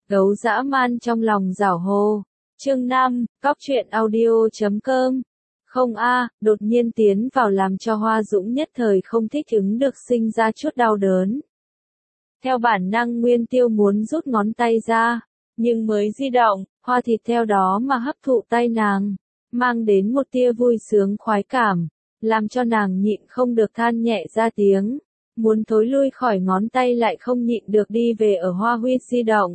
Gấu dã man trong lòng giảo hồ. Chương 5, Cóc truyện audio.com. Không đột nhiên tiến vào làm cho Hoa Dũng nhất thời không thích ứng được, sinh ra chút đau đớn. Theo bản năng Nguyên Tiêu muốn rút ngón tay ra, nhưng mới di động, Hoa Thịt theo đó mà hấp thụ tay nàng, mang đến một tia vui sướng khoái cảm, làm cho nàng nhịn không được than nhẹ ra tiếng, muốn thối lui khỏi ngón tay lại không nhịn được đi về ở Hoa Huyết di động.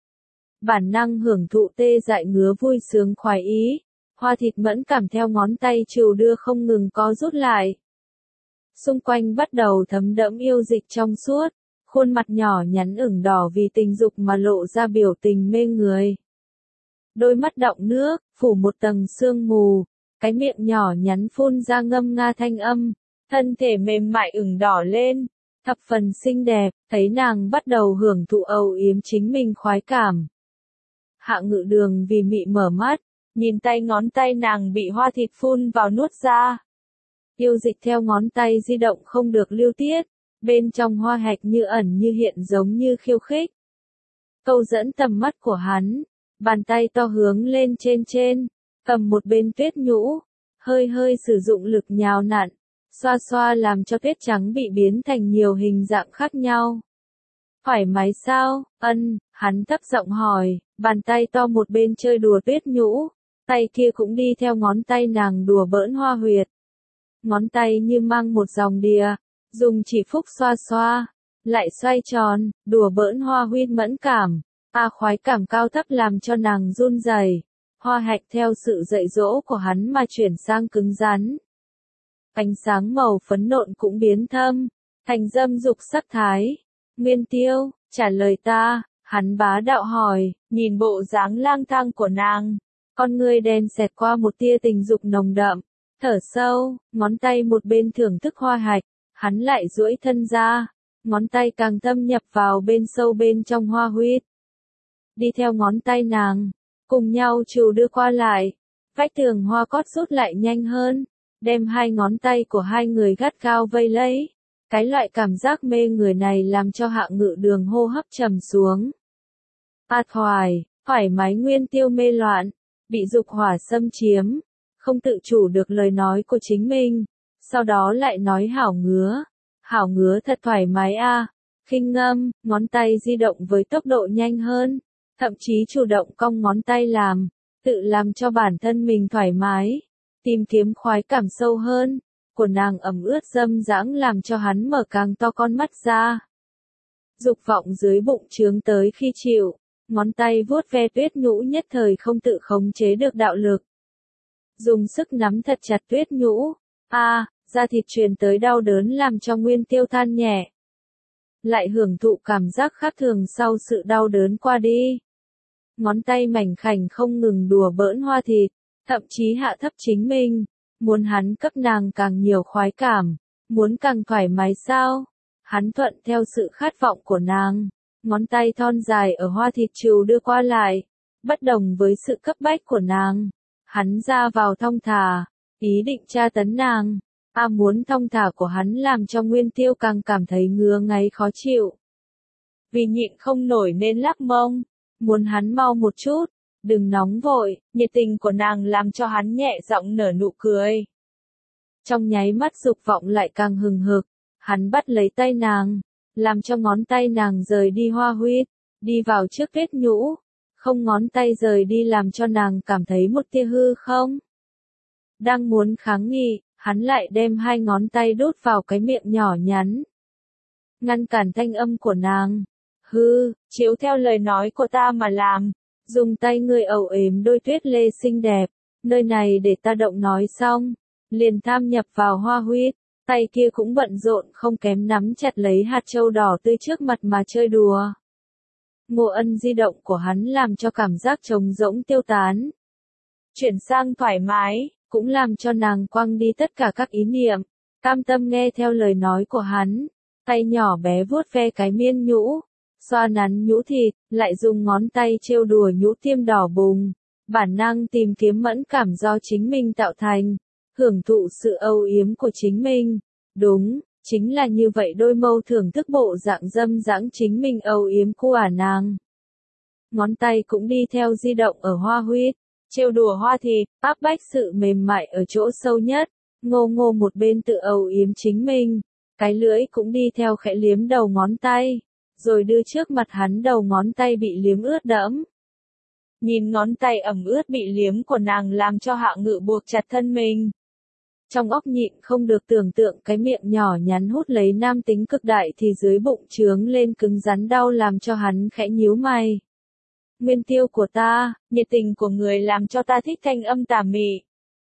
Bản năng hưởng thụ tê dại ngứa vui sướng khoái ý, Hoa Thịt mẫn cảm theo ngón tay trừu đưa không ngừng co rút lại. Xung quanh bắt đầu thấm đẫm yêu dịch trong suốt, khuôn mặt nhỏ nhắn ửng đỏ vì tình dục mà lộ ra biểu tình mê người. Đôi mắt đọng nước, phủ một tầng sương mù, cái miệng nhỏ nhắn phun ra ngâm nga thanh âm, thân thể mềm mại ửng đỏ lên, thập phần xinh đẹp, thấy nàng bắt đầu hưởng thụ âu yếm chính mình khoái cảm. Hạ Ngự Đường vì mị mở mắt, nhìn tay ngón tay nàng bị Hoa Thịt phun vào nuốt ra. Yêu dịch theo ngón tay di động không được lưu tiết, bên trong hoa hạch như ẩn như hiện giống như khiêu khích. Câu dẫn tầm mắt của hắn, bàn tay to hướng lên trên, cầm một bên tuyết nhũ, hơi sử dụng lực nhào nặn, xoa làm cho tuyết trắng bị biến thành nhiều hình dạng khác nhau. Thoải mái sao? Hắn thấp giọng hỏi, bàn tay to một bên chơi đùa tuyết nhũ, tay kia cũng đi theo ngón tay nàng đùa bỡn hoa huyệt. Ngón tay như mang một dòng đìa, dùng chỉ phúc xoa, lại xoay tròn, đùa bỡn hoa huyết mẫn cảm, khoái cảm cao thấp làm cho nàng run rẩy. Hoa hạch theo sự dạy dỗ của hắn mà chuyển sang cứng rắn. Ánh sáng màu phấn nộn cũng biến thâm, thành dâm dục sắc thái. Nguyên Tiêu, trả lời ta, hắn bá đạo hỏi, nhìn bộ dáng lang thang của nàng. Con ngươi đen xẹt qua một tia tình dục nồng đậm, thở sâu, ngón tay một bên thưởng thức hoa hạch, hắn lại duỗi thân ra, ngón tay càng thâm nhập vào bên sâu bên trong hoa huyết. Đi theo ngón tay nàng, cùng nhau trừu đưa qua lại, vách tường hoa cót rút lại nhanh hơn, đem hai ngón tay của hai người gắt gao vây lấy. Cái loại cảm giác mê người này làm cho Hạ Ngự Đường hô hấp trầm xuống. Thoải mái Nguyên Tiêu mê loạn, bị dục hỏa xâm chiếm, không tự chủ được lời nói của chính mình, sau đó lại nói hảo ngứa thật thoải mái khinh ngâm, ngón tay di động với tốc độ nhanh hơn, thậm chí chủ động cong ngón tay tự làm cho bản thân mình thoải mái, tìm kiếm khoái cảm sâu hơn. Của nàng ẩm ướt dâm dãng làm cho hắn mở càng to con mắt ra. Dục vọng dưới bụng trướng tới khi chịu, ngón tay vuốt ve tuyết nhũ nhất thời không tự khống chế được đạo lực. Dùng sức nắm thật chặt tuyết nhũ, da thịt truyền tới đau đớn làm cho Nguyên Tiêu than nhẹ. Lại hưởng thụ cảm giác khác thường sau sự đau đớn qua đi. Ngón tay mảnh khảnh không ngừng đùa bỡn Hoa Thịt, thậm chí hạ thấp chính mình. Muốn hắn cấp nàng càng nhiều khoái cảm, muốn càng thoải mái sao? Hắn thuận theo sự khát vọng của nàng, ngón tay thon dài ở Hoa Thịt trừu đưa qua lại, bất đồng với sự cấp bách của nàng. Hắn ra vào thong thả, ý định tra tấn nàng. Muốn thong thả của hắn làm cho Nguyên Tiêu càng cảm thấy ngứa ngáy khó chịu. Vì nhịn không nổi nên lắc mông, muốn hắn mau một chút. Đừng nóng vội, nhiệt tình của nàng làm cho hắn nhẹ giọng nở nụ cười. Trong nháy mắt dục vọng lại càng hừng hực, hắn bắt lấy tay nàng, làm cho ngón tay nàng rời đi hoa huyết, đi vào trước tuyết nhũ, không ngón tay rời đi làm cho nàng cảm thấy một tia hư không. Đang muốn kháng nghị, hắn lại đem hai ngón tay đút vào cái miệng nhỏ nhắn. Ngăn cản thanh âm của nàng. Chiếu theo lời nói của ta mà làm. Dùng tay ngươi âu yếm đôi tuyết lê xinh đẹp, nơi này để ta động nói xong, liền tham nhập vào hoa huyết, tay kia cũng bận rộn không kém nắm chặt lấy hạt châu đỏ tươi trước mặt mà chơi đùa. Ngô Ân di động của hắn làm cho cảm giác trống rỗng tiêu tán. Chuyển sang thoải mái, cũng làm cho nàng quăng đi tất cả các ý niệm, cam tâm nghe theo lời nói của hắn, tay nhỏ bé vuốt ve cái miên nhũ. Xoa nắn nhũ thịt, lại dùng ngón tay trêu đùa nhũ tiêm đỏ bùng, bản năng tìm kiếm mẫn cảm do chính mình tạo thành, hưởng thụ sự âu yếm của chính mình. Đúng, chính là như vậy đôi mâu thưởng thức bộ dạng dâm dãng chính mình âu yếm của nàng. ngón tay cũng đi theo di động ở hoa huyết, trêu đùa hoa thịt, áp bách sự mềm mại ở chỗ sâu nhất. Ngô Ngô một bên tự âu yếm chính mình, cái lưỡi cũng đi theo khẽ liếm đầu ngón tay, rồi đưa trước mặt hắn đầu ngón tay bị liếm ướt đẫm. Nhìn ngón tay ẩm ướt bị liếm của nàng làm cho Hạ Ngự buộc chặt thân mình. Trong óc nhịn không được tưởng tượng cái miệng nhỏ nhắn hút lấy nam tính cực đại thì dưới bụng trướng lên cứng rắn đau làm cho hắn khẽ nhíu mày. Nguyên tiêu của ta, nhiệt tình của người làm cho ta thích thanh âm tà mị.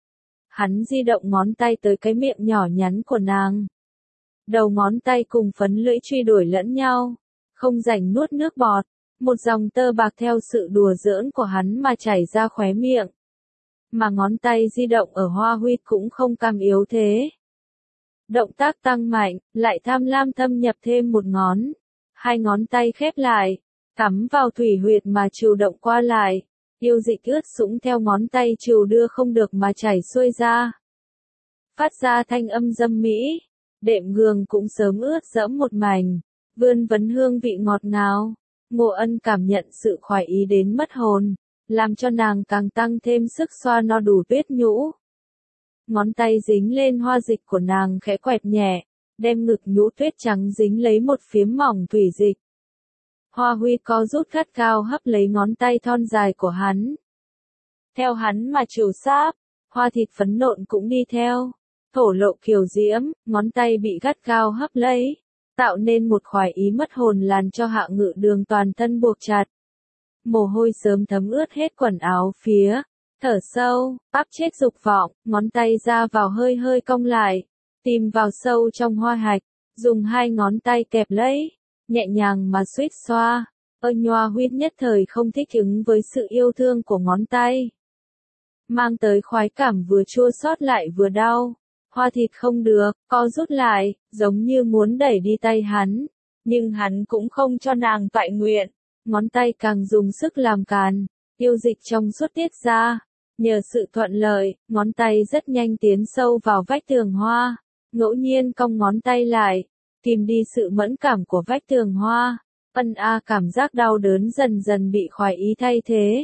Hắn di động ngón tay tới cái miệng nhỏ nhắn của nàng. Đầu ngón tay cùng phấn lưỡi truy đuổi lẫn nhau, không rảnh nuốt nước bọt, một dòng tơ bạc theo sự đùa giỡn của hắn mà chảy ra khóe miệng. Mà ngón tay di động ở hoa huyết cũng không cam yếu thế. Động tác tăng mạnh, lại tham lam thâm nhập thêm một ngón. Hai ngón tay khép lại, cắm vào thủy huyệt mà trừu động qua lại. Yêu dịch ướt sũng theo ngón tay trừu đưa không được mà chảy xuôi ra. Phát ra thanh âm dâm mỹ, đệm gường cũng sớm ướt dẫm một mảnh, vươn vấn hương vị ngọt ngào. Ngô Ân cảm nhận sự khoái ý đến mất hồn, làm cho nàng càng tăng thêm sức xoa no đủ tuyết nhũ. Ngón tay dính lên hoa dịch của nàng khẽ quẹt nhẹ, đem ngực nhũ tuyết trắng dính lấy một phiếm mỏng thủy dịch. Hoa Huy co rút gắt cao hấp lấy ngón tay thon dài của hắn. Theo hắn mà trừu sáp, hoa thịt phấn nộn cũng đi theo. Thổ lộ kiều diễm, ngón tay bị gắt cao hấp lấy, tạo nên một khoái ý mất hồn làm cho Hạ Ngự Đường toàn thân buộc chặt. Mồ hôi sớm thấm ướt hết quần áo phía, thở sâu, áp chết dục vọng, ngón tay ra vào hơi hơi cong lại, tìm vào sâu trong hoa hạch, dùng hai ngón tay kẹp lấy, nhẹ nhàng mà suýt xoa. Nhoa huyết nhất thời không thích ứng với sự yêu thương của ngón tay. Mang tới khoái cảm vừa chua xót lại vừa đau. Hoa thịt không được, co rút lại, giống như muốn đẩy đi tay hắn. Nhưng hắn cũng không cho nàng toại nguyện. Ngón tay càng dùng sức làm càn, yêu dịch trong suốt tiết ra. Nhờ sự thuận lợi, ngón tay rất nhanh tiến sâu vào vách tường hoa. Ngẫu nhiên cong ngón tay lại, tìm đi sự mẫn cảm của vách tường hoa. Cảm giác đau đớn dần dần bị khoái ý thay thế.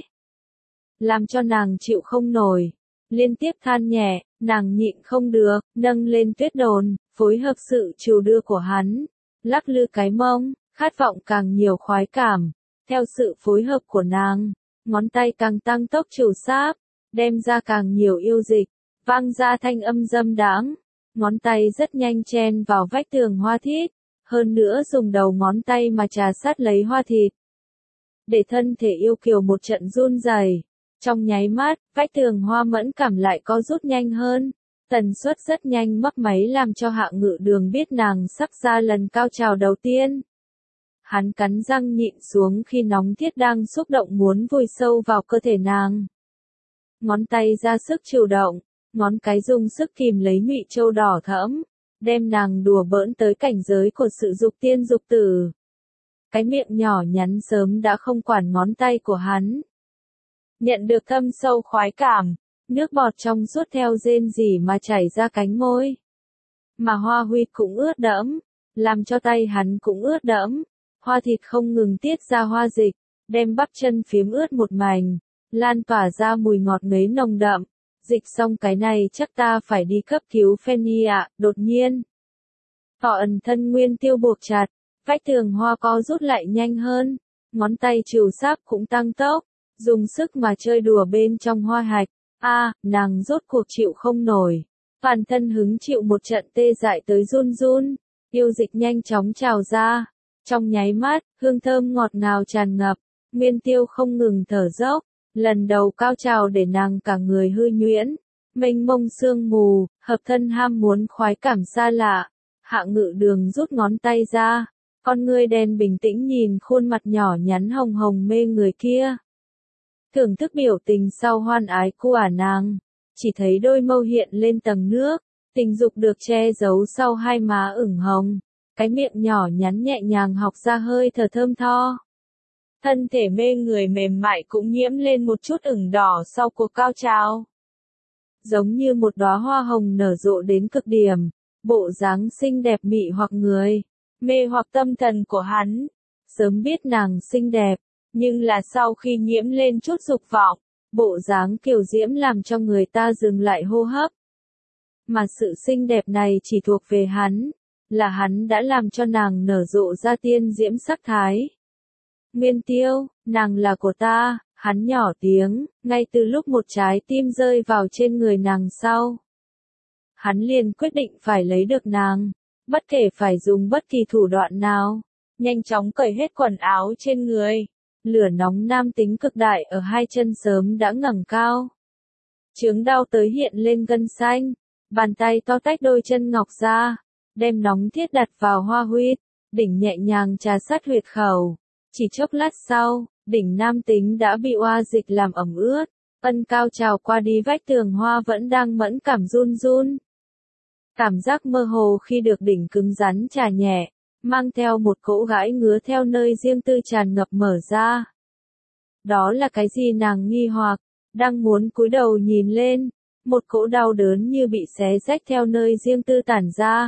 Làm cho nàng chịu không nổi. Liên tiếp than nhẹ, nàng nhịn không được, nâng lên tuyết đồn, phối hợp sự trừu đưa của hắn. Lắc lư cái mông, khát vọng càng nhiều khoái cảm. Theo sự phối hợp của nàng, ngón tay càng tăng tốc trừu sáp, đem ra càng nhiều yêu dịch, vang ra thanh âm dâm đãng. Ngón tay rất nhanh chen vào vách tường hoa thịt, hơn nữa dùng đầu ngón tay mà trà sát lấy hoa thịt. Để thân thể yêu kiều một trận run rẩy. Trong nháy mắt, vách tường hoa mẫn cảm lại có rút nhanh hơn. Tần suất rất nhanh mấp máy làm cho Hạ Ngự Đường biết nàng sắp ra lần cao trào đầu tiên. Hắn cắn răng nhịn xuống khi nóng thiết đang xúc động muốn vùi sâu vào cơ thể nàng. Ngón tay ra sức chịu động, ngón cái dùng sức kìm lấy nhụy châu đỏ thẫm, đem nàng đùa bỡn tới cảnh giới của sự dục tiên dục tử. Cái miệng nhỏ nhắn sớm đã không quản ngón tay của hắn. Nhận được thâm sâu khoái cảm, nước bọt trong suốt theo rên rỉ mà chảy ra cánh môi. Mà hoa huyết cũng ướt đẫm, làm cho tay hắn cũng ướt đẫm. Hoa thịt không ngừng tiết ra hoa dịch, đem bắp chân phiếm ướt một mảnh, lan tỏa ra mùi ngọt ngấy nồng đậm. Dịch xong cái này chắc ta phải đi cấp cứu Fanny ạ. Đột nhiên, ẩn thân Nguyên Tiêu buộc chặt, vách tường hoa co rút lại nhanh hơn, ngón tay trừu sáp cũng tăng tốc, dùng sức mà chơi đùa bên trong hoa hạch. Nàng rốt cuộc chịu không nổi, toàn thân hứng chịu một trận tê dại tới run run, yêu dịch nhanh chóng trào ra. Trong nháy mắt, hương thơm ngọt ngào tràn ngập, Nguyên Tiêu không ngừng thở dốc, lần đầu cao trào để nàng cả người hư nhuyễn, mênh mông sương mù, hợp thân ham muốn khoái cảm xa lạ. Hạ Ngự Đường rút ngón tay ra, con ngươi đen bình tĩnh nhìn khuôn mặt nhỏ nhắn hồng hồng mê người kia. Thưởng thức biểu tình sau hoan ái của nàng, chỉ thấy đôi mâu hiện lên tầng nước, tình dục được che giấu sau hai má ửng hồng. Cái miệng nhỏ nhắn nhẹ nhàng học ra hơi thở thơm tho. Thân thể mê người mềm mại cũng nhiễm lên một chút ửng đỏ sau cuộc cao trào. Giống như một đóa hoa hồng nở rộ đến cực điểm, bộ dáng xinh đẹp mị hoặc người, mê hoặc tâm thần của hắn. Sớm biết nàng xinh đẹp, Nhưng là sau khi nhiễm lên chút dục vọng, bộ dáng kiều diễm làm cho người ta dừng lại hô hấp. Mà sự xinh đẹp này chỉ thuộc về hắn, là hắn đã làm cho nàng nở rộ ra tiên diễm sắc thái. Nguyên Tiêu, nàng là của ta, hắn nhỏ tiếng, ngay từ lúc một trái tim rơi vào trên người nàng sau. Hắn liền quyết định phải lấy được nàng, bất kể phải dùng bất kỳ thủ đoạn nào, nhanh chóng cởi hết quần áo trên người. Lửa nóng nam tính cực đại ở hai chân sớm đã ngẩng cao. Chứng đau tới hiện lên gân xanh, bàn tay to tách đôi chân ngọc ra, đem nóng thiết đặt vào hoa huyết, đỉnh nhẹ nhàng trà sát huyệt khẩu. Chỉ chốc lát sau, đỉnh nam tính đã bị oa dịch làm ẩm ướt, ân cao trào qua đi vách tường hoa vẫn đang mẫn cảm run run. Cảm giác mơ hồ khi được đỉnh cứng rắn trà nhẹ, mang theo một cỗ gãi ngứa theo nơi riêng tư tràn ngập mở ra. Đó là cái gì nàng nghi hoặc, đang muốn cúi đầu nhìn lên, một cỗ đau đớn như bị xé rách theo nơi riêng tư tản ra.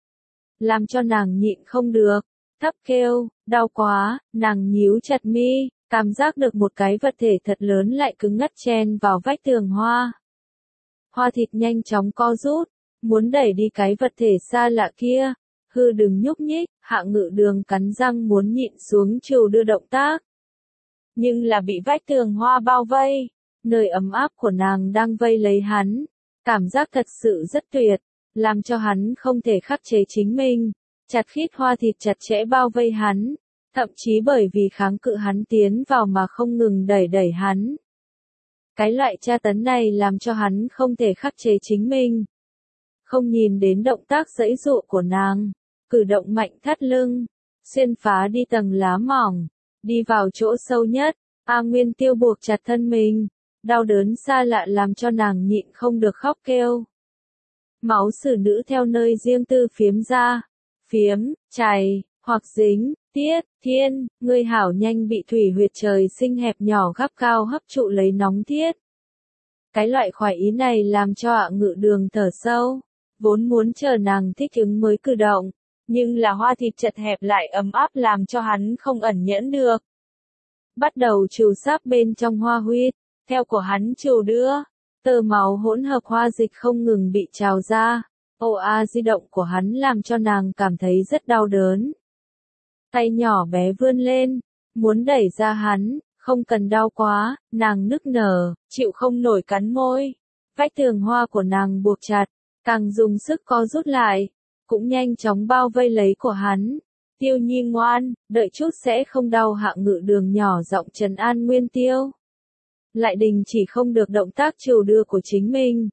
Làm cho nàng nhịn không được, thấp kêu, đau quá, nàng nhíu chặt mi, cảm giác được một cái vật thể thật lớn lại cứng ngắt chen vào vách tường hoa. Hoa thịt nhanh chóng co rút, muốn đẩy đi cái vật thể xa lạ kia. Hư đừng nhúc nhích, Hạ Ngự Đường cắn răng muốn nhịn xuống trù đưa động tác. Nhưng là bị vách tường hoa bao vây, nơi ấm áp của nàng đang vây lấy hắn. Cảm giác thật sự rất tuyệt, làm cho hắn không thể khắc chế chính mình. Chặt khít hoa thịt chặt chẽ bao vây hắn, thậm chí bởi vì kháng cự hắn tiến vào mà không ngừng đẩy hắn. Cái loại tra tấn này làm cho hắn không thể khắc chế chính mình. Không nhìn đến động tác giãy giụa của nàng, cử động mạnh thắt lưng, xuyên phá đi tầng lá mỏng, đi vào chỗ sâu nhất, A Nguyên Tiêu buộc chặt thân mình, đau đớn xa lạ làm cho nàng nhịn không được khóc kêu. Máu xử nữ theo nơi riêng tư phiếm ra, phiếm, chảy, hoặc dính, tiết, thiên, ngươi hảo nhanh bị thủy huyệt trời sinh hẹp nhỏ gắp cao hấp trụ lấy nóng thiết. Cái loại khoái ý này làm cho Hạ Ngự Đường thở sâu, vốn muốn chờ nàng thích ứng mới cử động, nhưng là hoa thịt chật hẹp lại ấm áp làm cho hắn không ẩn nhẫn được. Bắt đầu trù sáp bên trong hoa huyết, theo của hắn trù đưa, tơ máu hỗn hợp hoa dịch không ngừng bị trào ra. Di động của hắn làm cho nàng cảm thấy rất đau đớn. Tay nhỏ bé vươn lên, muốn đẩy ra hắn, không cần đau quá, nàng nức nở, chịu không nổi cắn môi. Vách tường hoa của nàng buộc chặt, càng dùng sức co rút lại, cũng nhanh chóng bao vây lấy của hắn. Tiêu Nhi ngoan, đợi chút sẽ không đau. Hạ Ngự Đường nhỏ giọng trấn an Nguyên Tiêu. Lại đình chỉ không được động tác trù đưa của chính mình.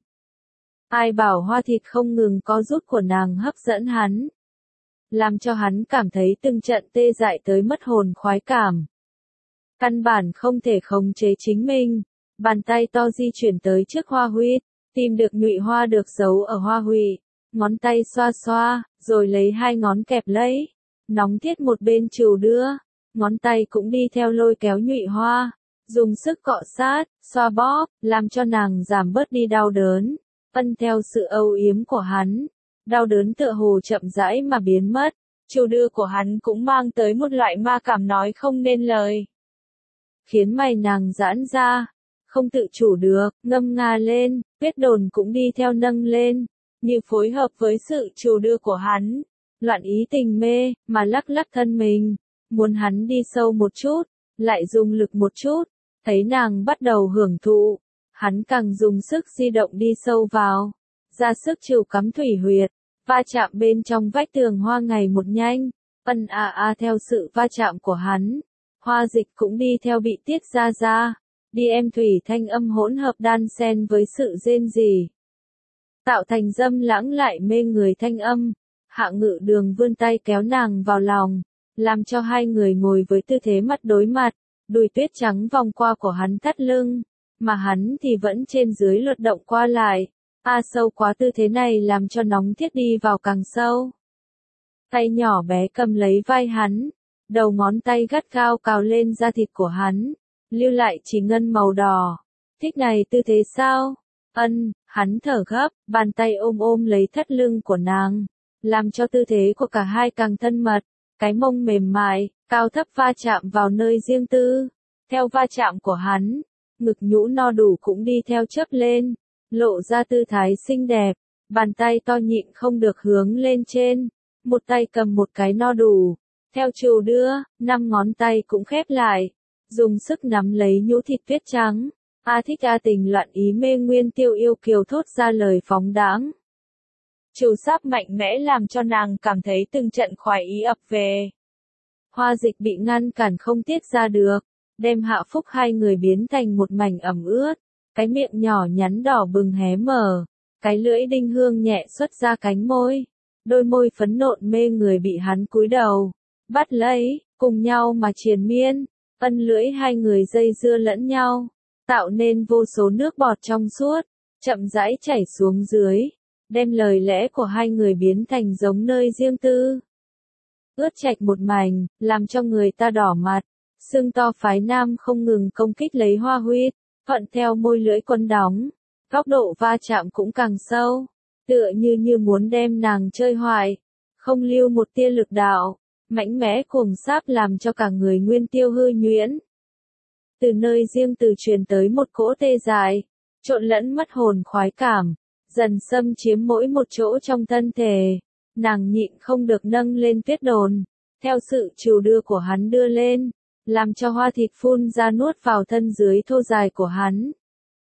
Ai bảo hoa thịt không ngừng co rút của nàng hấp dẫn hắn, làm cho hắn cảm thấy từng trận tê dại tới mất hồn khoái cảm. Căn bản không thể khống chế chính mình, bàn tay to di chuyển tới trước hoa huyết, tìm được nhụy hoa được giấu ở hoa hụy, ngón tay xoa xoa, rồi lấy hai ngón kẹp lấy, nóng thiết một bên trù đưa, ngón tay cũng đi theo lôi kéo nhụy hoa, dùng sức cọ sát, xoa bóp, làm cho nàng giảm bớt đi đau đớn. Theo sự âu yếm của hắn, đau đớn tựa hồ chậm rãi mà biến mất, trù đưa của hắn cũng mang tới một loại ma cảm nói không nên lời. Khiến mày nàng giãn ra, không tự chủ được, ngâm nga lên, huyết đồn cũng đi theo nâng lên, như phối hợp với sự trù đưa của hắn, loạn ý tình mê, mà lắc lắc thân mình, muốn hắn đi sâu một chút, lại dùng lực một chút, thấy nàng bắt đầu hưởng thụ. Hắn càng dùng sức di động đi sâu vào, ra sức trù cắm thủy huyệt, va chạm bên trong vách tường hoa ngày một nhanh, theo sự va chạm của hắn, hoa dịch cũng đi theo bị tiết ra, đi em thủy thanh âm hỗn hợp đan xen với sự rên rỉ, tạo thành dâm lãng lại mê người thanh âm. Hạ Ngự Đường vươn tay kéo nàng vào lòng, làm cho hai người ngồi với tư thế mặt đối mặt, đùi tuyết trắng vòng qua của hắn thắt lưng. Mà hắn thì vẫn trên dưới luật động qua lại. Sâu quá tư thế này làm cho nóng thiết đi vào càng sâu. Tay nhỏ bé cầm lấy vai hắn, đầu ngón tay gắt gao cào lên da thịt của hắn, lưu lại chỉ ngân màu đỏ. Thích này tư thế sao? Hắn thở gấp, bàn tay ôm lấy thắt lưng của nàng, làm cho tư thế của cả hai càng thân mật, cái mông mềm mại, cao thấp va chạm vào nơi riêng tư. Theo va chạm của hắn, ngực nhũ no đủ cũng đi theo chớp lên, lộ ra tư thái xinh đẹp, bàn tay to nhịn không được hướng lên trên, một tay cầm một cái no đủ, theo chiều đưa, 5 ngón tay cũng khép lại, dùng sức nắm lấy nhũ thịt tuyết trắng. A thích a tình loạn ý mê Nguyên Tiêu yêu kiều thốt ra lời phóng đãng. Chiều sáp mạnh mẽ làm cho nàng cảm thấy từng trận khoái ý ập về. Hoa Dịch bị ngăn cản không tiết ra được, đem Hạ Phúc hai người biến thành một mảnh ẩm ướt, cái miệng nhỏ nhắn đỏ bừng hé mở, cái lưỡi đinh hương nhẹ xuất ra cánh môi, đôi môi phấn nộn mê người bị hắn cúi đầu, bắt lấy, cùng nhau mà triền miên, ân lưỡi hai người dây dưa lẫn nhau, tạo nên vô số nước bọt trong suốt, chậm rãi chảy xuống dưới, đem lời lẽ của hai người biến thành giống nơi riêng tư. Ướt chạch một mảnh, làm cho người ta đỏ mặt, xương to phái nam không ngừng công kích lấy Hoa Huyết, thuận theo môi lưỡi quấn đóng, góc độ va chạm cũng càng sâu, tựa như muốn đem nàng chơi hoài, không lưu một tia lực đạo, mãnh mẽ cuồng sáp làm cho cả người Nguyên Tiêu hư nhuyễn. Từ nơi riêng từ truyền tới một cỗ tê dại, trộn lẫn mất hồn khoái cảm, dần xâm chiếm mỗi một chỗ trong thân thể, nàng nhịn không được nâng lên tuyết đồn, theo sự chiều đưa của hắn đưa lên, làm cho hoa thịt phun ra nuốt vào thân dưới thô dài của hắn.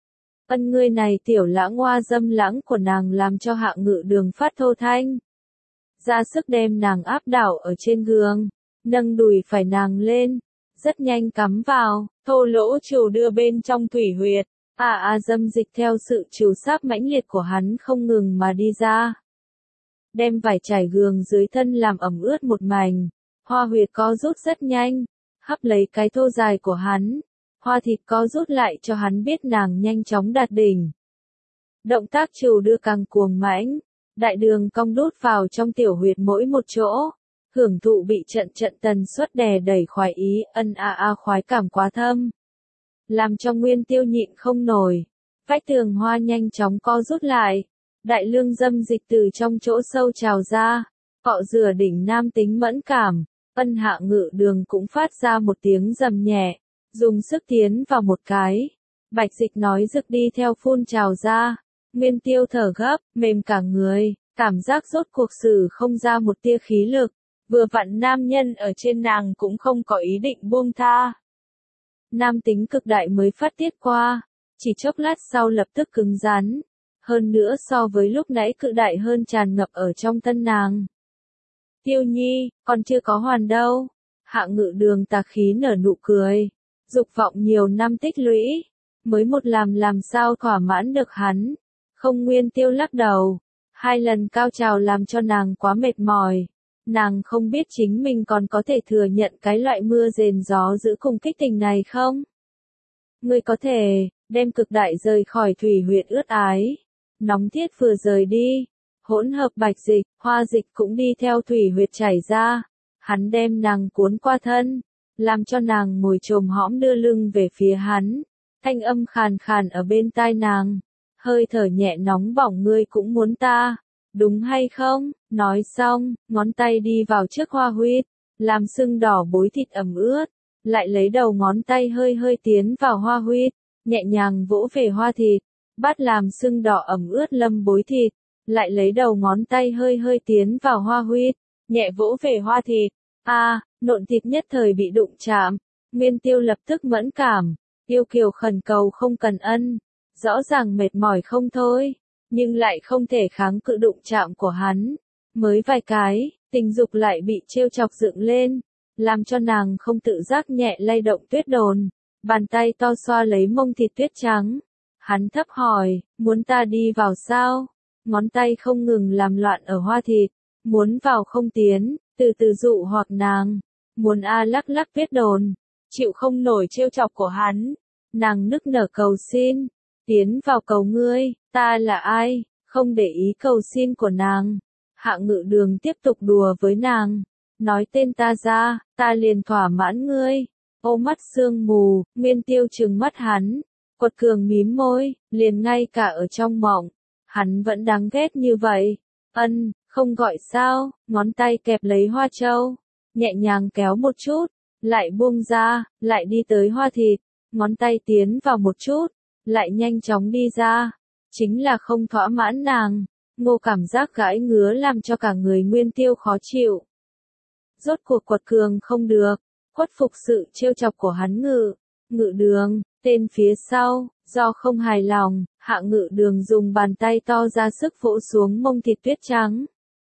Ân ngươi này tiểu lãng hoa dâm lãng của nàng làm cho Hạ Ngự Đường phát thô thanh. Ra sức đem nàng áp đảo ở trên giường, nâng đùi phải nàng lên, rất nhanh cắm vào, thô lỗ chiều đưa bên trong thủy huyệt, dâm dịch theo sự chiều sáp mãnh liệt của hắn không ngừng mà đi ra. Đem vải trải giường dưới thân làm ẩm ướt một mảnh, hoa huyệt co rút rất nhanh, hấp lấy cái thô dài của hắn, hoa thịt co rút lại cho hắn biết nàng nhanh chóng đạt đỉnh. Động tác chiều đưa càng cuồng mãnh, đại đường cong đút vào trong tiểu huyệt mỗi một chỗ, hưởng thụ bị trận tần suất đè đẩy khoái ý, khoái cảm quá thâm. Làm cho Nguyên Tiêu nhịn không nổi, vách tường hoa nhanh chóng co rút lại, đại lương dâm dịch từ trong chỗ sâu trào ra, cọ rửa đỉnh nam tính mẫn cảm, Hạ Ngự Đường cũng phát ra một tiếng rầm nhẹ, dùng sức tiến vào một cái, bạch dịch nói rực đi theo phun trào ra, Nguyên Tiêu thở gấp, mềm cả người, cảm giác rốt cuộc xử không ra một tia khí lực, vừa vặn nam nhân ở trên nàng cũng không có ý định buông tha. Nam tính cực đại mới phát tiết qua, chỉ chốc lát sau lập tức cứng rắn, hơn nữa so với lúc nãy cự đại hơn tràn ngập ở trong thân nàng. Tiêu Nhi, còn chưa có hoàn đâu. Hạ Ngự Đường tà khí nở nụ cười, dục vọng nhiều năm tích lũy, mới một làm sao thỏa mãn được hắn. Không. Nguyên Tiêu lắc đầu, 2 lần cao trào làm cho nàng quá mệt mỏi. Nàng không biết chính mình còn có thể thừa nhận cái loại mưa rền gió giữ cùng kích tình này không? Ngươi có thể, đem cực đại rời khỏi thủy huyệt ướt ái. Nóng thiết vừa rời đi, hỗn hợp bạch dịch, hoa dịch cũng đi theo thủy huyệt chảy ra. Hắn đem nàng cuốn qua thân, làm cho nàng ngồi chồm hõm đưa lưng về phía hắn. Thanh âm khàn khàn ở bên tai nàng, hơi thở nhẹ nóng bỏng ngươi cũng muốn ta. Đúng hay không? Nói xong, ngón tay đi vào trước hoa huyết, làm sưng đỏ bối thịt ẩm ướt, lại lấy đầu ngón tay hơi tiến vào hoa huyết, nhẹ nhàng vỗ về hoa thịt, bắt làm sưng đỏ ẩm ướt lâm bối thịt, lại lấy đầu ngón tay hơi tiến vào hoa huyết, nhẹ vỗ về hoa thịt. Nộn thịt nhất thời bị đụng chạm, Nguyên Tiêu lập tức mẫn cảm, yêu kiều khẩn cầu không cần ân, rõ ràng mệt mỏi không thôi. Nhưng lại không thể kháng cự đụng chạm của hắn. Mới vài cái, tình dục lại bị trêu chọc dựng lên, làm cho nàng không tự giác nhẹ lay động tuyết đồn, bàn tay to xoa lấy mông thịt tuyết trắng. Hắn thấp hỏi, muốn ta đi vào sao? Ngón tay không ngừng làm loạn ở hoa thịt, muốn vào không tiến, từ từ dụ hoặc nàng, muốn lắc lắc tuyết đồn, chịu không nổi trêu chọc của hắn. Nàng nức nở cầu xin, tiến vào cầu ngươi. Ta là ai? Không để ý cầu xin của nàng. Hạ Ngự Đường tiếp tục đùa với nàng. Nói tên ta ra, ta liền thỏa mãn ngươi. Ô mắt sương mù, Nguyên Tiêu trừng mắt hắn. Quật cường mím môi, liền ngay cả ở trong mộng. Hắn vẫn đáng ghét như vậy. Không gọi sao, ngón tay kẹp lấy hoa châu. Nhẹ nhàng kéo một chút. lại buông ra, lại đi tới hoa thịt, ngón tay tiến vào một chút, lại nhanh chóng đi ra. Chính là không thỏa mãn nàng, Ngô cảm giác gãi ngứa làm cho cả người Nguyên Tiêu khó chịu. Rốt cuộc quật cường không được, khuất phục sự trêu chọc của hắn Ngự Đường, tên phía sau, do không hài lòng, Hạ Ngự Đường dùng bàn tay to ra sức vỗ xuống mông thịt tuyết trắng.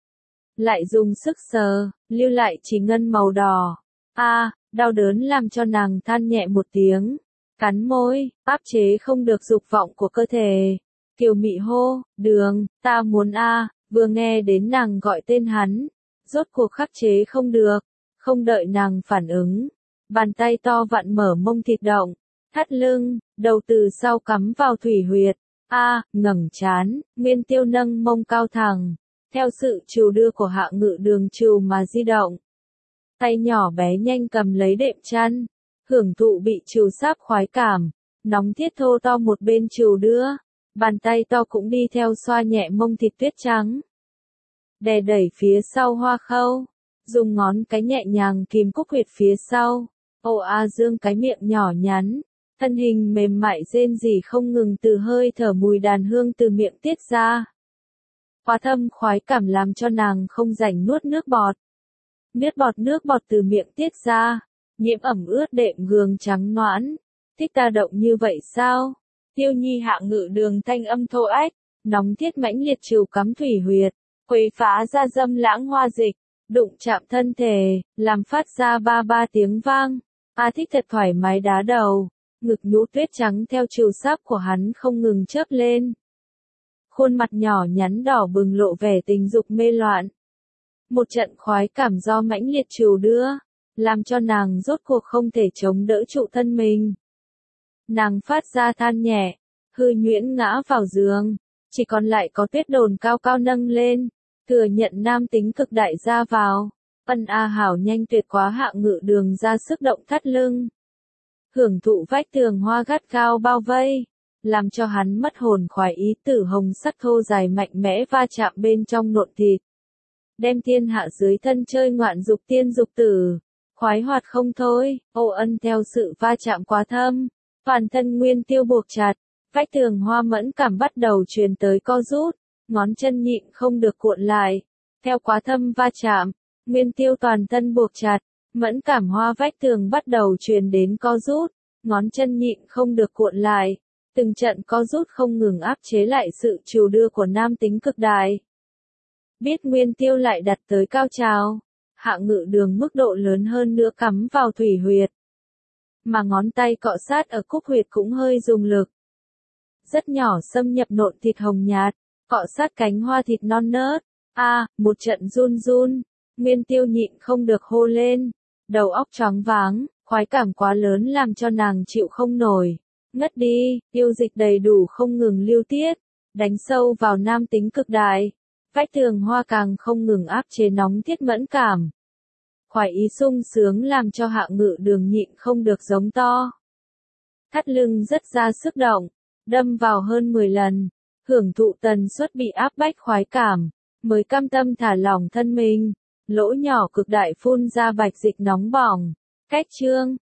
Lại dùng sức sờ, lưu lại chỉ ngân màu đỏ. Đau đớn làm cho nàng than nhẹ một tiếng, cắn môi, áp chế không được dục vọng của cơ thể. Kiều Mị hô, Đường, ta muốn vừa nghe đến nàng gọi tên hắn, rốt cuộc khắc chế không được, không đợi nàng phản ứng. Bàn tay to vặn mở mông thịt động, thắt lưng, đầu từ sau cắm vào thủy huyệt. Ngẩng trán, Nguyên Tiêu nâng mông cao thẳng, theo sự trù đưa của Hạ Ngự Đường trù mà di động. Tay nhỏ bé nhanh cầm lấy đệm chăn, hưởng thụ bị trù sáp khoái cảm, nóng thiết thô to một bên trù đưa, bàn tay to cũng đi theo xoa nhẹ mông thịt tuyết trắng. Đè đẩy phía sau hoa khâu, dùng ngón cái nhẹ nhàng kìm cúc huyệt phía sau, dương cái miệng nhỏ nhắn, thân hình mềm mại rên rỉ không ngừng từ hơi thở mùi đàn hương từ miệng tiết ra. Quá thâm khoái cảm làm cho nàng không rảnh nuốt nước bọt. Nước bọt từ miệng tiết ra, nhiễm ẩm ướt đệm gương trắng nõn. Thích ta động như vậy sao? Tiêu Nhi Hạ Ngự Đường thanh âm thô ách, nóng thiết mãnh liệt trù cắm thủy huyệt, quấy phá ra dâm lãng hoa dịch, đụng chạm thân thể, làm phát ra ba ba tiếng vang. Thích thật thoải mái đá đầu, ngực nhũ tuyết trắng theo trù sáp của hắn không ngừng chớp lên. Khuôn mặt nhỏ nhắn đỏ bừng lộ vẻ tình dục mê loạn. Một trận khoái cảm do mãnh liệt trù đưa, làm cho nàng rốt cuộc không thể chống đỡ trụ thân mình. Nàng phát ra than nhẹ, hư nhuyễn ngã vào giường, chỉ còn lại có tuyết đồn cao cao nâng lên, thừa nhận nam tính cực đại ra vào. Hảo nhanh tuyệt quá. Hạ Ngự Đường ra sức động thắt lưng. Hưởng thụ vách tường hoa gắt cao bao vây, làm cho hắn mất hồn khoái ý tử hồng sắc thô dài mạnh mẽ va chạm bên trong nộn thịt. Đem thiên hạ dưới thân chơi ngoạn dục tiên dục tử, khoái hoạt không thôi. Theo sự va chạm quá thâm, toàn thân Nguyên Tiêu buộc chặt, vách tường hoa mẫn cảm bắt đầu truyền tới co rút, ngón chân nhịn không được cuộn lại. Theo quá thâm va chạm, Nguyên Tiêu toàn thân buộc chặt, mẫn cảm hoa vách tường bắt đầu truyền đến co rút, ngón chân nhịn không được cuộn lại. Từng trận co rút không ngừng áp chế lại sự trù đưa của nam tính cực đại. Biết Nguyên Tiêu lại đặt tới cao trào, Hạ Ngự Đường mức độ lớn hơn nữa cắm vào thủy huyệt. Mà ngón tay cọ sát ở cúc huyệt cũng hơi dùng lực. Rất nhỏ xâm nhập nộn thịt hồng nhạt, cọ sát cánh hoa thịt non nớt. Một trận run run, Nguyên Tiêu nhịn không được hô lên, đầu óc choáng váng, khoái cảm quá lớn làm cho nàng chịu không nổi. Ngất đi, yêu dịch đầy đủ không ngừng lưu tiết, đánh sâu vào nam tính cực đại. Vách tường hoa càng không ngừng áp chế nóng thiết mẫn cảm. Khoái ý sung sướng làm cho Hạ Ngự Đường nhịn không được giống to. Thắt lưng rất ra sức động, đâm vào hơn 10 lần, hưởng thụ tần suất bị áp bách khoái cảm, mới cam tâm thả lỏng thân mình. Lỗ nhỏ cực đại phun ra bạch dịch nóng bỏng. Cách chương